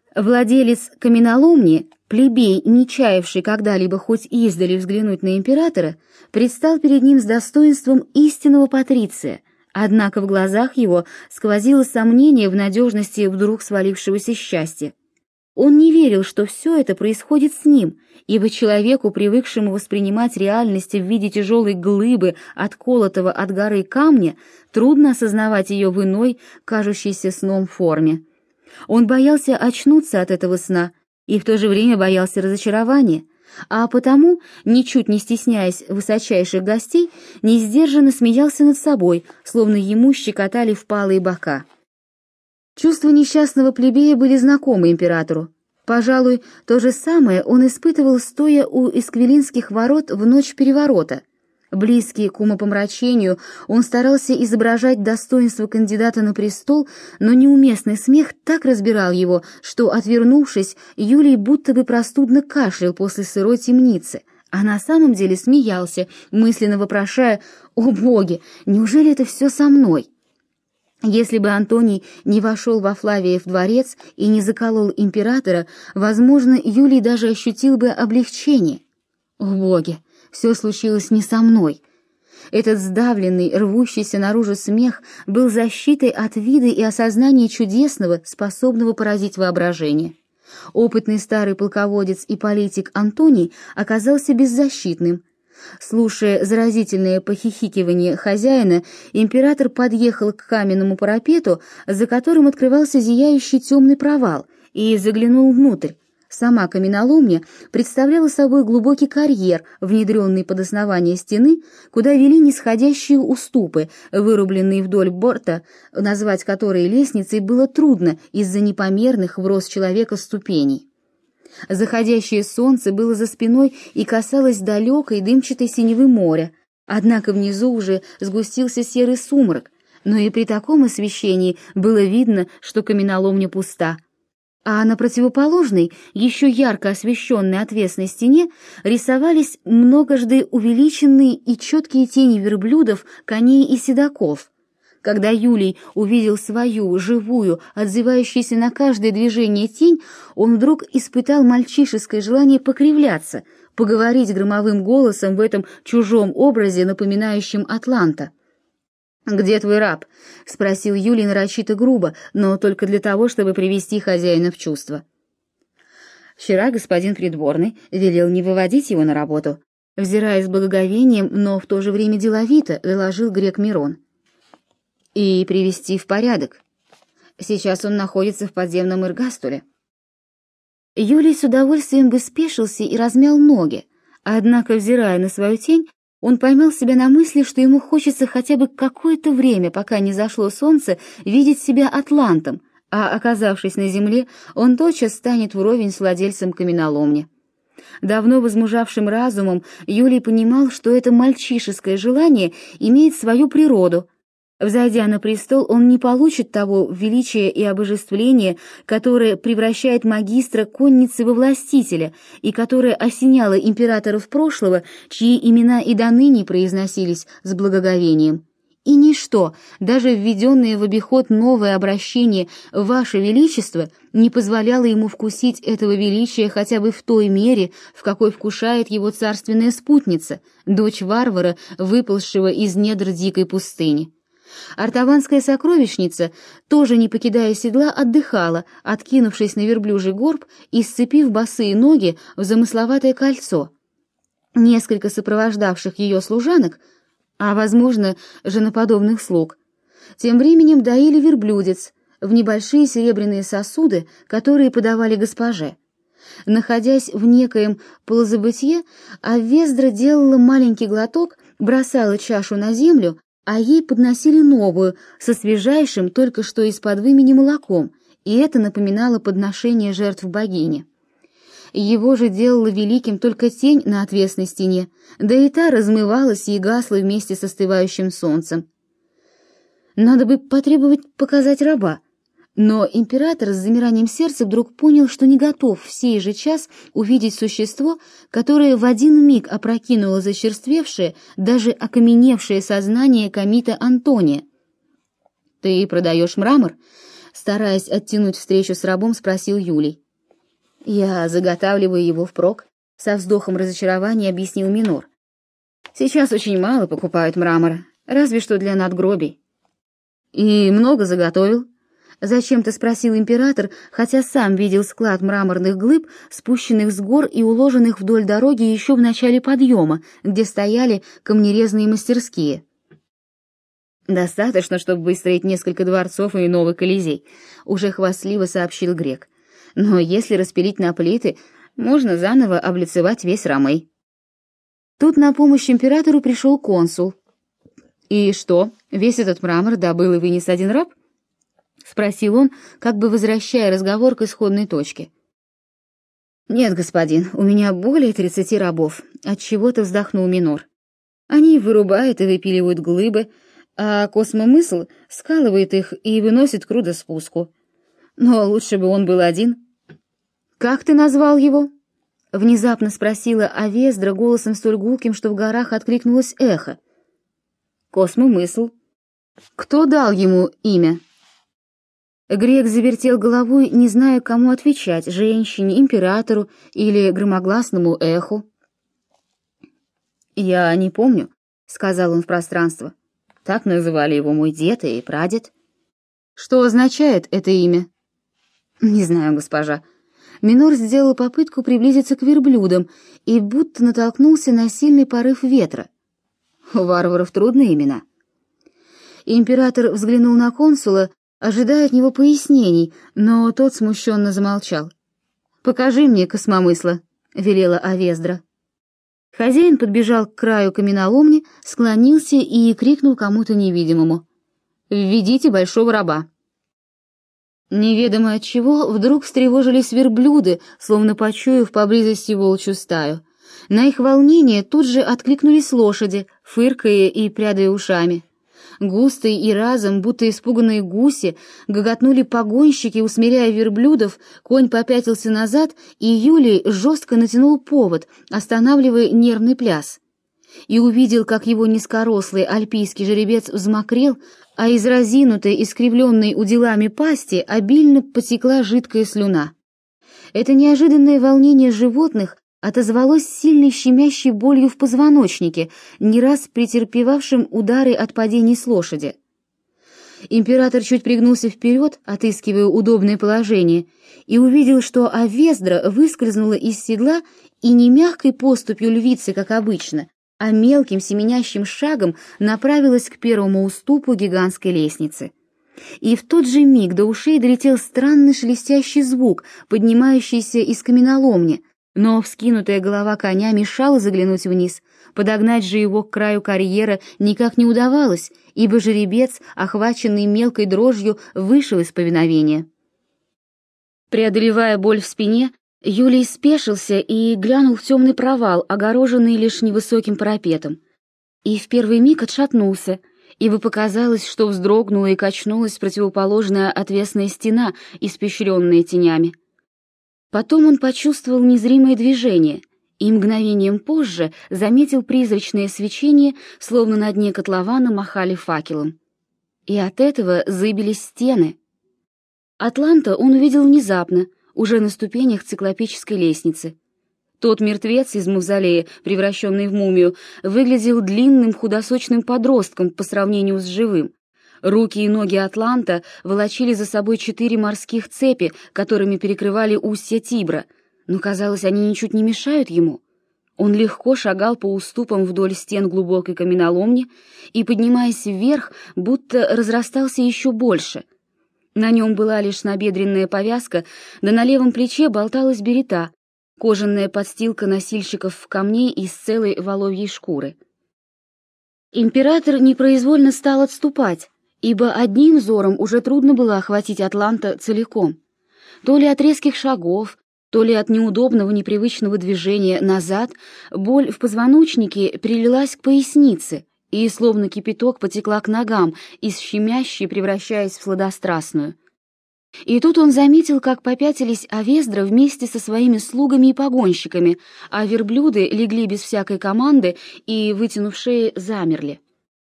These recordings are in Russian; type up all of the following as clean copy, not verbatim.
Владелец каменоломни, плебей, не чаявший когда-либо хоть издали взглянуть на императора, предстал перед ним с достоинством истинного патриция, однако в глазах его сквозило сомнение в надежности вдруг свалившегося счастья. Он не верил, что все это происходит с ним, ибо человеку, привыкшему воспринимать реальность в виде тяжелой глыбы, отколотого от горы камня, трудно осознавать ее в иной, кажущейся сном форме. Он боялся очнуться от этого сна и в то же время боялся разочарования, а потому, ничуть не стесняясь высочайших гостей, несдержанно смеялся над собой, словно ему щекотали впалые бока. Чувства несчастного плебея были знакомы императору. Пожалуй, то же самое он испытывал, стоя у Эсквилинских ворот в ночь переворота. Близкий к умопомрачению, он старался изображать достоинство кандидата на престол, но неуместный смех так разбирал его, что, отвернувшись, Юлий будто бы простудно кашлял после сырой темницы, а на самом деле смеялся, мысленно вопрошая: «О боги, неужели это все со мной?» Если бы Антоний не вошел во Флавиев дворец и не заколол императора, возможно, Юлий даже ощутил бы облегчение. О боги, все случилось не со мной. Этот сдавленный, рвущийся наружу смех был защитой от вида и осознания чудесного, способного поразить воображение. Опытный старый полководец и политик Антоний оказался беззащитным. Слушая заразительное похихикивание хозяина, император подъехал к каменному парапету, за которым открывался зияющий темный провал, и заглянул внутрь. Сама каменоломня представляла собой глубокий карьер, внедренный под основание стены, куда вели нисходящие уступы, вырубленные вдоль борта, назвать которые лестницей было трудно из-за непомерных в рост человека ступеней. Заходящее солнце было за спиной и касалось далекой дымчатой синевы моря, однако внизу уже сгустился серый сумрак, но и при таком освещении было видно, что каменоломня пуста. А на противоположной, еще ярко освещенной отвесной стене рисовались многожды увеличенные и четкие тени верблюдов, коней и седаков. Когда Юлий увидел свою, живую, отзывающуюся на каждое движение тень, он вдруг испытал мальчишеское желание покривляться, поговорить громовым голосом в этом чужом образе, напоминающем атланта. «Где твой раб?» — спросил Юлий нарочито грубо, но только для того, чтобы привести хозяина в чувство. «Вчера господин придворный велел не выводить его на работу», — взирая с благоговением, но в то же время деловито, доложил грек Мирон. «И привести в порядок. Сейчас он находится в подземном эргастуле». Юлий с удовольствием бы спешился и размял ноги, однако, взирая на свою тень, он поймал себя на мысли, что ему хочется хотя бы какое-то время, пока не зашло солнце, видеть себя атлантом, а, оказавшись на земле, он тотчас станет вровень с владельцем каменоломни. Давно возмужавшим разумом Юлий понимал, что это мальчишеское желание имеет свою природу. Взойдя на престол, он не получит того величия и обожествления, которое превращает магистра конницы во властителя и которое осеняло императоров прошлого, чьи имена и доныне произносились с благоговением. И ничто, даже введенное в обиход новое обращение «Ваше Величество», не позволяло ему вкусить этого величия хотя бы в той мере, в какой вкушает его царственная спутница, дочь варвара, выползшего из недр дикой пустыни. Артаванская сокровищница, тоже не покидая седла, отдыхала, откинувшись на верблюжий горб и сцепив босые ноги в замысловатое кольцо. Несколько сопровождавших ее служанок, а, возможно, женоподобных слуг, тем временем доили верблюдец в небольшие серебряные сосуды, которые подавали госпоже. Находясь в некоем полузабытье, Аввездра делала маленький глоток, бросала чашу на землю, а ей подносили новую, со свежайшим, только что из-под вымени молоком, и это напоминало подношение жертв богине. Его же делала великим только тень на отвесной стене, да и та размывалась и гасла вместе с остывающим солнцем. Надо бы потребовать показать раба, но император с замиранием сердца вдруг понял, что не готов в сей же час увидеть существо, которое в один миг опрокинуло зачерствевшее, даже окаменевшее сознание комита Антония. «Ты продаешь мрамор?» стараясь оттянуть встречу с рабом, спросил Юлий. «Я заготавливаю его впрок», — со вздохом разочарования объяснил Минор. «Сейчас очень мало покупают мрамор, разве что для надгробий». «И много заготовил?» — зачем-то спросил император, хотя сам видел склад мраморных глыб, спущенных с гор и уложенных вдоль дороги еще в начале подъема, где стояли камнерезные мастерские. «Достаточно, чтобы выстроить несколько дворцов и новый Колизей», — уже хвастливо сообщил грек. «Но если распилить на плиты, можно заново облицевать весь Ромей». Тут на помощь императору пришел консул. «И что, весь этот мрамор добыл и вынес один раб?» — спросил он, как бы возвращая разговор к исходной точке. «Нет, господин, у меня более 30 рабов», — отчего-то вздохнул Минор. «Они вырубают и выпиливают глыбы, а космомысл скалывает их и выносит к рудоспуску. Но лучше бы он был один». «Как ты назвал его?» — внезапно спросила Авездра голосом столь гулким, что в горах откликнулось эхо. «Космомысл». «Кто дал ему имя?» Грек завертел головой, не зная, кому отвечать — женщине, императору или громогласному эху. «Я не помню», — сказал он в пространство. «Так называли его мой дед и прадед». «Что означает это имя?» «Не знаю, госпожа». Минор сделал попытку приблизиться к верблюдам и будто натолкнулся на сильный порыв ветра. У варваров трудные имена. Император взглянул на консула, ожидая от него пояснений, но тот смущенно замолчал. «Покажи мне космомысла», — велела Авездра. Хозяин подбежал к краю каменоломни, склонился и крикнул кому-то невидимому: «Введите большого раба». Неведомо отчего вдруг встревожились верблюды, словно почуяв поблизости волчью стаю. На их волнение тут же откликнулись лошади, фыркая и прядая ушами. Густо и разом, будто испуганные гуси, гоготнули погонщики, усмиряя верблюдов, конь попятился назад, и Юлий жестко натянул повод, останавливая нервный пляс. И увидел, как его низкорослый альпийский жеребец взмокрел, а из разинутой, искривленной уделами пасти обильно потекла жидкая слюна. Это неожиданное волнение животных отозвалось сильной щемящей болью в позвоночнике, не раз претерпевавшим удары от падений с лошади. Император чуть пригнулся вперед, отыскивая удобное положение, и увидел, что Авездра выскользнула из седла и не мягкой поступью львицы, как обычно, а мелким семенящим шагом направилась к первому уступу гигантской лестницы. И в тот же миг до ушей долетел странный шелестящий звук, поднимающийся из каменоломни, но вскинутая голова коня мешала заглянуть вниз. Подогнать же его к краю карьера никак не удавалось, ибо жеребец, охваченный мелкой дрожью, вышел из повиновения. Преодолевая боль в спине, Юлий спешился и глянул в темный провал, огороженный лишь невысоким парапетом. И в первый миг отшатнулся, ибо показалось, что вздрогнула и качнулась противоположная отвесная стена, испещренная тенями. Потом он почувствовал незримое движение и мгновением позже заметил призрачное свечение, словно на дне котлована махали факелом. И от этого зыбились стены. Атланта он увидел внезапно, уже на ступенях циклопической лестницы. Тот мертвец из мавзолея, превращенный в мумию, выглядел длинным худосочным подростком по сравнению с живым. Руки и ноги Атланта волочили за собой 4 морских цепи, которыми перекрывали устья Тибра, но, казалось, они ничуть не мешают ему. Он легко шагал по уступам вдоль стен глубокой каменоломни и, поднимаясь вверх, будто разрастался еще больше. На нем была лишь набедренная повязка, да на левом плече болталась берета, кожаная подстилка носильщиков камней из целой воловьей шкуры. Император непроизвольно стал отступать, ибо одним взором уже трудно было охватить Атланта целиком. То ли от резких шагов, то ли от неудобного непривычного движения назад боль в позвоночнике прилилась к пояснице и, словно кипяток, потекла к ногам, из щемящей превращаясь в сладострастную. И тут он заметил, как попятились Авездра вместе со своими слугами и погонщиками, а верблюды легли без всякой команды и, вытянув шеи, замерли.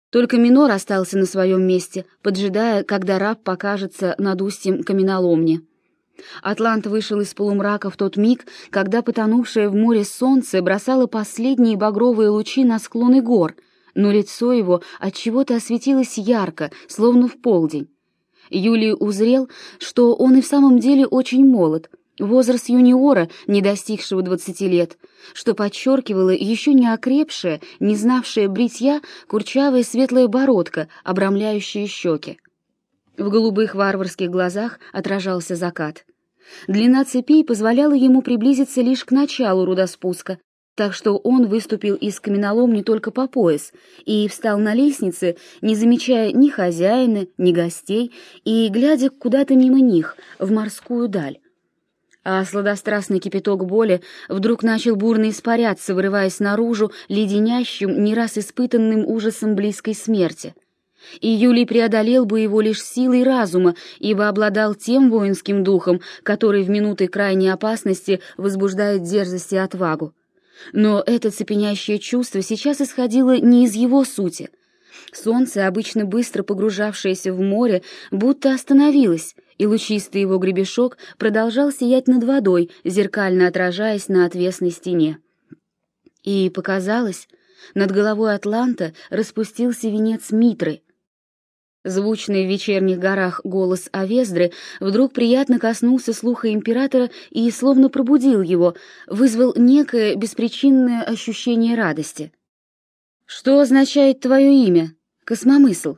Только Минор остался на своем месте, поджидая, когда раб покажется над устьем каменоломни. Атлант вышел из полумрака в тот миг, когда потонувшее в море солнце бросало последние багровые лучи на склоны гор, но лицо его отчего-то осветилось ярко, словно в полдень. Юлий узрел, что он и в самом деле очень молод, возраст юниора, не достигшего 20 лет, что подчеркивала еще не окрепшая, не знавшая бритья курчавая светлая бородка, обрамляющая щеки. В голубых варварских глазах отражался закат. Длина цепей позволяла ему приблизиться лишь к началу рудоспуска, так что он выступил из каменоломни только по пояс и встал на лестнице, не замечая ни хозяина, ни гостей, и глядя куда-то мимо них, в морскую даль. А сладострастный кипяток боли вдруг начал бурно испаряться, вырываясь наружу леденящим, не раз испытанным ужасом близкой смерти. И Юлий преодолел бы его лишь силой разума, ибо обладал тем воинским духом, который в минуты крайней опасности возбуждает дерзость и отвагу. Но это цепенящее чувство сейчас исходило не из его сути. Солнце, обычно быстро погружавшееся в море, будто остановилось, и лучистый его гребешок продолжал сиять над водой, зеркально отражаясь на отвесной стене. И показалось, над головой Атланта распустился венец Митры. Звучный в вечерних горах голос Авездры вдруг приятно коснулся слуха императора и словно пробудил его, вызвал некое беспричинное ощущение радости. «Что означает твое имя, Космомысл?»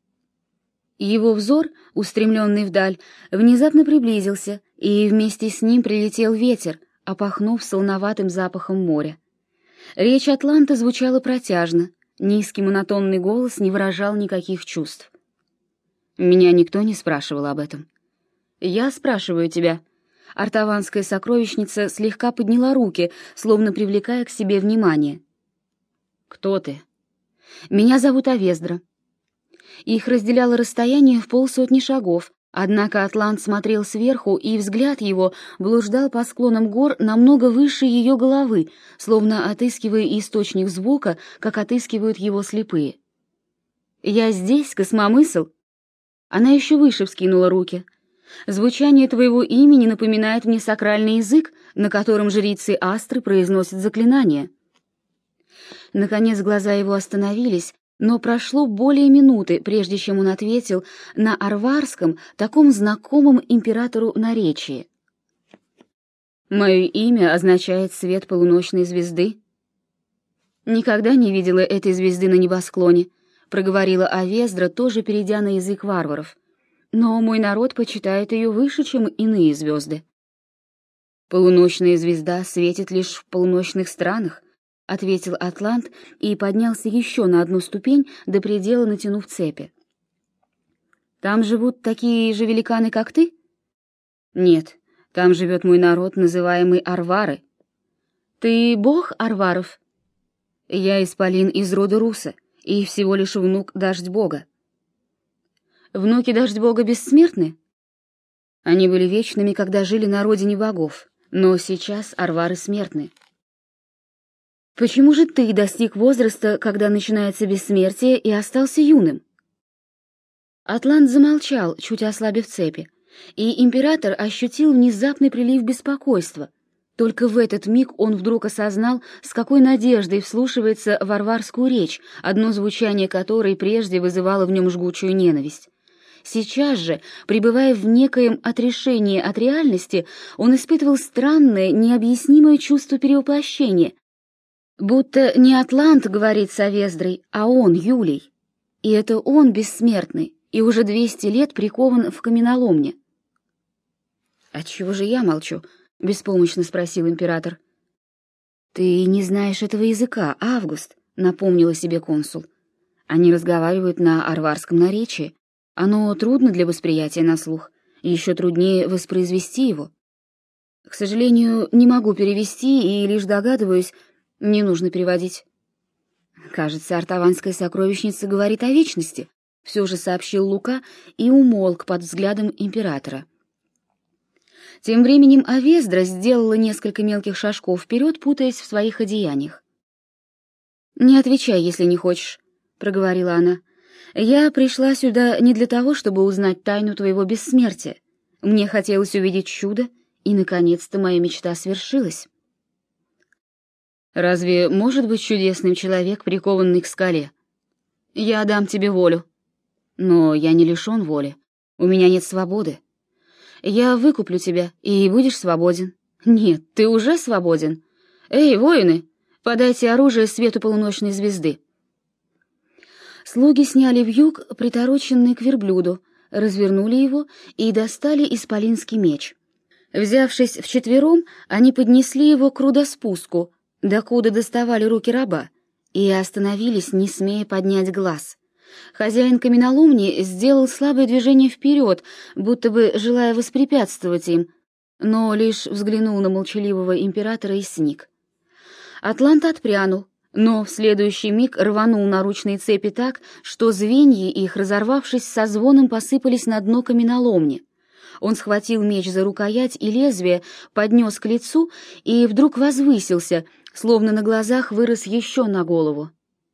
Его взор, устремленный вдаль, внезапно приблизился, и вместе с ним прилетел ветер, опахнув солоноватым запахом моря. Речь Атланта звучала протяжно, низкий монотонный голос не выражал никаких чувств. Меня никто не спрашивал об этом. Я спрашиваю тебя. Артаванская сокровищница слегка подняла руки, словно привлекая к себе внимание. Кто ты? Меня зовут Авездра. Их разделяло расстояние в 50 шагов, однако Атлант смотрел сверху, и взгляд его блуждал по склонам гор намного выше ее головы, словно отыскивая источник звука, как отыскивают его слепые. Я здесь, Космомысл. Она еще выше вскинула руки. Звучание твоего имени напоминает мне сакральный язык, на котором жрицы Астры произносят заклинания. Наконец глаза его остановились, но прошло более минуты, прежде чем он ответил на арварском, таком знакомом императору наречии. «Мое имя означает свет полуночной звезды». «Никогда не видела этой звезды на небосклоне», — проговорила Авездра, тоже перейдя на язык варваров. «Но мой народ почитает ее выше, чем иные звезды». «Полуночная звезда светит лишь в полуночных странах», — ответил Атлант и поднялся еще на одну ступень, до предела натянув цепи. «Там живут такие же великаны, как ты?» «Нет, там живет мой народ, называемый Арвары». «Ты бог Арваров?» «Я исполин из рода Руса и всего лишь внук Дождь-бога». «Внуки Дождь-бога бессмертны?» «Они были вечными, когда жили на родине богов, но сейчас Арвары смертны». «Почему же ты достиг возраста, когда начинается бессмертие, и остался юным?» Атлант замолчал, чуть ослабив цепи, и император ощутил внезапный прилив беспокойства. Только в этот миг он вдруг осознал, с какой надеждой вслушивается в варварскую речь, одно звучание которой прежде вызывало в нем жгучую ненависть. Сейчас же, пребывая в некоем отрешении от реальности, он испытывал странное, необъяснимое чувство перевоплощения, будто не Атлант говорит с Авездрой, а он, Юлий. И это он бессмертный, и уже 200 лет прикован в каменоломне. «Отчего же я молчу?» — беспомощно спросил император. «Ты не знаешь этого языка, Август», — напомнила себе консул. «Они разговаривают на арварском наречии. Оно трудно для восприятия на слух, еще труднее воспроизвести его. К сожалению, не могу перевести и лишь догадываюсь, не нужно переводить». «Кажется, Артаванская сокровищница говорит о вечности», — все же сообщил Лука и умолк под взглядом императора. Тем временем Авездра сделала несколько мелких шажков вперед, путаясь в своих одеяниях. «Не отвечай, если не хочешь», — проговорила она. «Я пришла сюда не для того, чтобы узнать тайну твоего бессмертия. Мне хотелось увидеть чудо, и, наконец-то, моя мечта свершилась». «Разве может быть чудесным человек, прикованный к скале? Я дам тебе волю. Но я не лишён воли. У меня нет свободы. Я выкуплю тебя, и будешь свободен. Нет, ты уже свободен. Эй, воины, подайте оружие свету полуночной звезды». Слуги сняли вьюг, притороченный к верблюду, развернули его и достали исполинский меч. Взявшись вчетвером, они поднесли его к рудоспуску, докуда доставали руки раба, и остановились, не смея поднять глаз. Хозяин каменоломни сделал слабое движение вперед, будто бы желая воспрепятствовать им, но лишь взглянул на молчаливого императора и сник. Атлант отпрянул, но в следующий миг рванул наручные цепи так, что звенья их, разорвавшись, со звоном посыпались на дно каменоломни. Он схватил меч за рукоять и лезвие, поднес к лицу и вдруг возвысился, словно на глазах вырос еще на голову.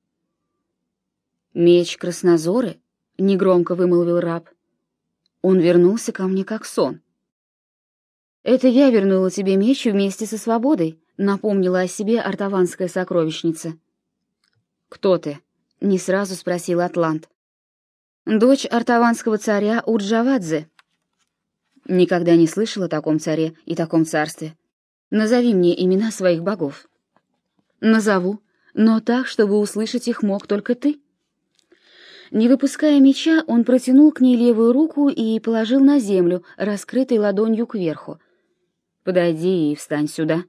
«Меч Краснозоры?» — негромко вымолвил раб. «Он вернулся ко мне как сон». «Это я вернула тебе меч вместе со свободой», — напомнила о себе артаванская сокровищница. «Кто ты?» — не сразу спросил Атлант. «Дочь артаванского царя Урджавадзе». «Никогда не слышал о таком царе и таком царстве. Назови мне имена своих богов». «Назову, но так, чтобы услышать их мог только ты». Не выпуская меча, он протянул к ней левую руку и положил на землю, раскрытой ладонью кверху. «Подойди и встань сюда».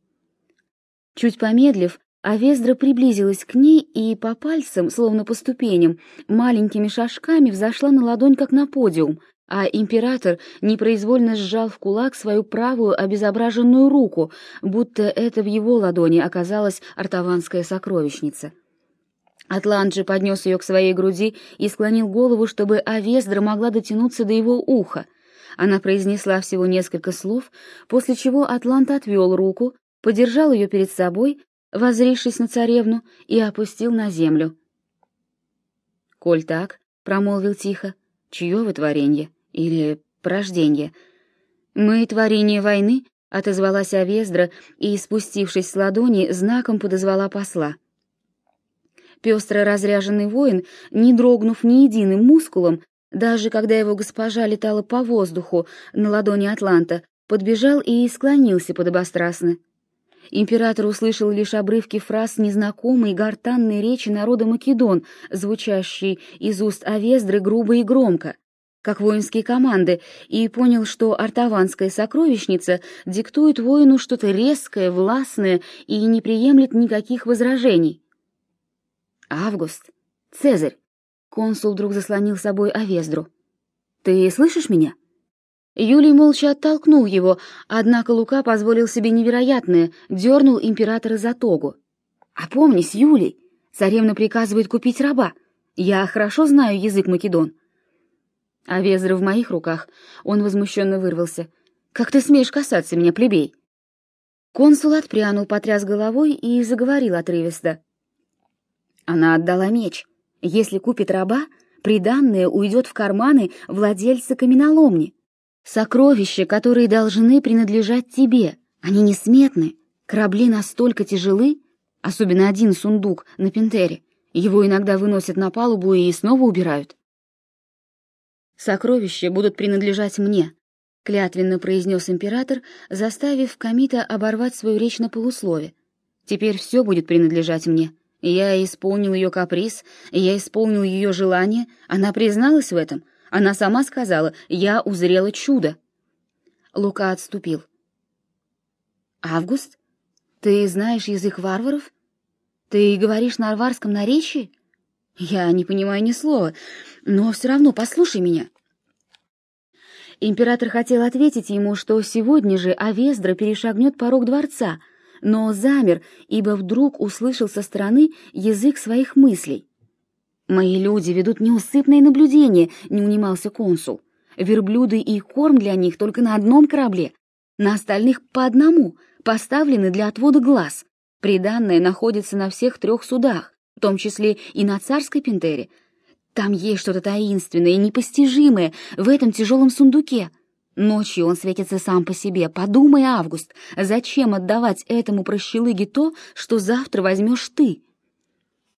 Чуть помедлив, Авездра приблизилась к ней и по пальцам, словно по ступеням, маленькими шажками взошла на ладонь, как на подиум, а император непроизвольно сжал в кулак свою правую обезображенную руку, будто это в его ладони оказалась артаванская сокровищница. Атлант же поднес ее к своей груди и склонил голову, чтобы Авездра могла дотянуться до его уха. Она произнесла всего несколько слов, после чего Атлант отвел руку, подержал ее перед собой, воззрившись на царевну, и опустил на землю. «Коль так», — промолвил тихо, — «чье вы творенье? Или порожденье?» «Мы творение войны», — отозвалась Авездра и, спустившись с ладони, знаком подозвала посла. Пестро разряженный воин, не дрогнув ни единым мускулом, даже когда его госпожа летала по воздуху на ладони Атланта, подбежал и склонился подобострастно. Император услышал лишь обрывки фраз незнакомой гортанной речи народа Македон, звучащей из уст Авездры грубо и громко, как воинские команды, и понял, что артаванская сокровищница диктует воину что-то резкое, властное и не приемлет никаких возражений. «Август! Цезарь!» Консул вдруг заслонил собой Авездру. «Ты слышишь меня?» Юлий молча оттолкнул его, однако Лука позволил себе невероятное, дернул императора за тогу. «Опомнись, Юлий! Царевна приказывает купить раба. Я хорошо знаю язык Македон». Авездра в моих руках. Он возмущенно вырвался. «Как ты смеешь касаться меня, плебей?» Консул отпрянул, потряс головой и заговорил отрывисто. «Она отдала меч. Если купит раба, приданное уйдет в карманы владельца каменоломни. Сокровища, которые должны принадлежать тебе, они несметны. Корабли настолько тяжелы, особенно один сундук на Пентере. Его иногда выносят на палубу и снова убирают. Сокровища будут принадлежать мне», — клятвенно произнес император, заставив Комита оборвать свою речь на полуслове. «Теперь все будет принадлежать мне. Я исполнил ее каприз, я исполнил ее желание, она призналась в этом, она сама сказала, я узрела чудо». Лука отступил. «Август, ты знаешь язык варваров? Ты говоришь на варварском наречии? Я не понимаю ни слова, но все равно послушай меня». Император хотел ответить ему, что сегодня же Авездра перешагнет порог дворца, но замер, ибо вдруг услышал со стороны язык своих мыслей. «Мои люди ведут неусыпное наблюдение», — не унимался консул. «Верблюды и корм для них только на одном корабле, на остальных по одному, поставлены для отвода глаз. Приданное находится на всех 3 судах, в том числе и на царской Пентере. Там есть что-то таинственное и непостижимое в этом тяжелом сундуке. Ночью он светится сам по себе. Подумай, Август, зачем отдавать этому прощелыге то, что завтра возьмешь ты?